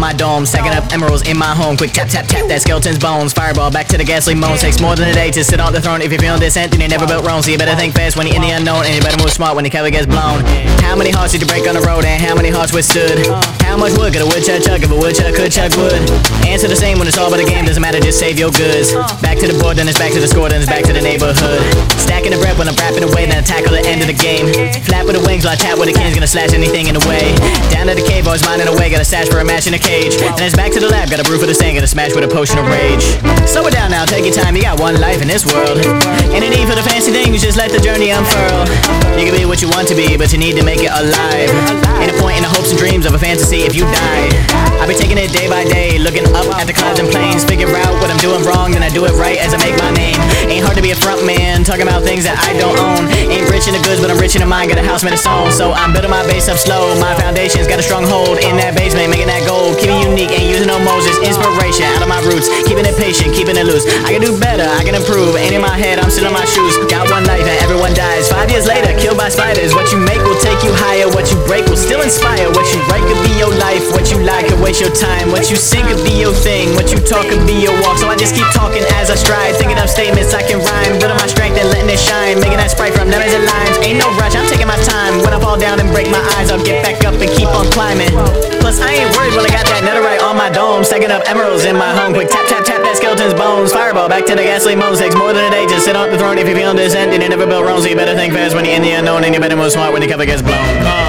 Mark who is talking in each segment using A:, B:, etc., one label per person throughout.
A: my dome, stacking up emeralds in my home. Quick tap, tap, tap that skeleton's bones. Fireball back to the ghastly moans. Takes more than a day to sit on the throne. If you're feeling descent, then you never built Rome. So you better think fast when you're in the unknown, and you better move smart when the Cali gets blown. How many hearts did you break on the road, and how many hearts withstood? How much wood could a woodchuck chug if a woodchuck could chug wood? Answer the same when it's all but a game, doesn't matter, just save your goods. Back to the board, then it's back to the score, then it's back to the neighborhood. Stacking the bread when I'm rapping away, then I tackle the end of the game. Flap with the wings while I tap with the king's gonna slash anything in the way. Down to the cave, always minding away, got a stash for a match in a cage. Then it's back to the lab, got a brew for the stand, gonna smash with a potion of rage. Slow it down now, take your time, you got one life in this world. Ain't a need for the fancy things, just let the journey unfurl. You can be what you want to be, but you need to make it alive. Ain't a point in the hopes and dreams of a fantasy if you die. I be taking it day by day, looking up at the clouds and plains. Figure out what I'm doing wrong, then I do it right as I make my name. Ain't hard to be a front man, talking about things that I don't own. Ain't rich in the goods, but I'm rich in the mind, got a house made of stone. So I'm building my base up slow, my foundation's got a strong hold in that basement, making that gold. Keeping unique, ain't using no Moses, inspiration out of my roots. Keeping it patient, keeping it loose. I can do better, I can improve. Ain't in my head, I'm still in my shoes. Got one life and everyone dies. 5 years later, killed by spiders. What you make will take you higher, what you break will still inspire. What you write could be your life, what you like could waste your time. What you sing could be your thing, what you talk could be your walk. So I just keep talking as I stride, thinking of statements I can rhyme. Building my strength and letting it shine, making that sprite from numbers and lines. Ain't no rush, I'm taking my time. When I fall down and break my eyes, I'll get back up and keep on climbing. Plus I ain't worried when I got that netherite on my dome. Stacking up emeralds in my home. Quick tap, tap, tap that skeleton's bones. Fireball back to the ghastly moans. Takes more than a day to sit on the throne. If you're feeling descent, then you never built Rome. So you better think fast when you're in the unknown, and you better move smart when the cover gets blown.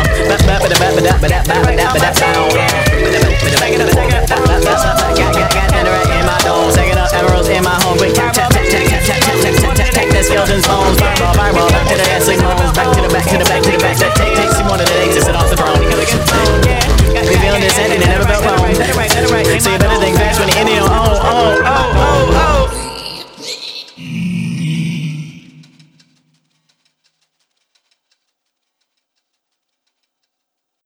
A: Emeralds in my home. Quick tap, tap, tap, tap, tap, tap, tap, tap, tap, tap, tap that skeleton's bones. Fireball, fireball, back to the ghastly moans. Back to the back, to the back, to the back. That takes more than a day to sit off the throne. If you're feeling descent, then you never built Rome. So you better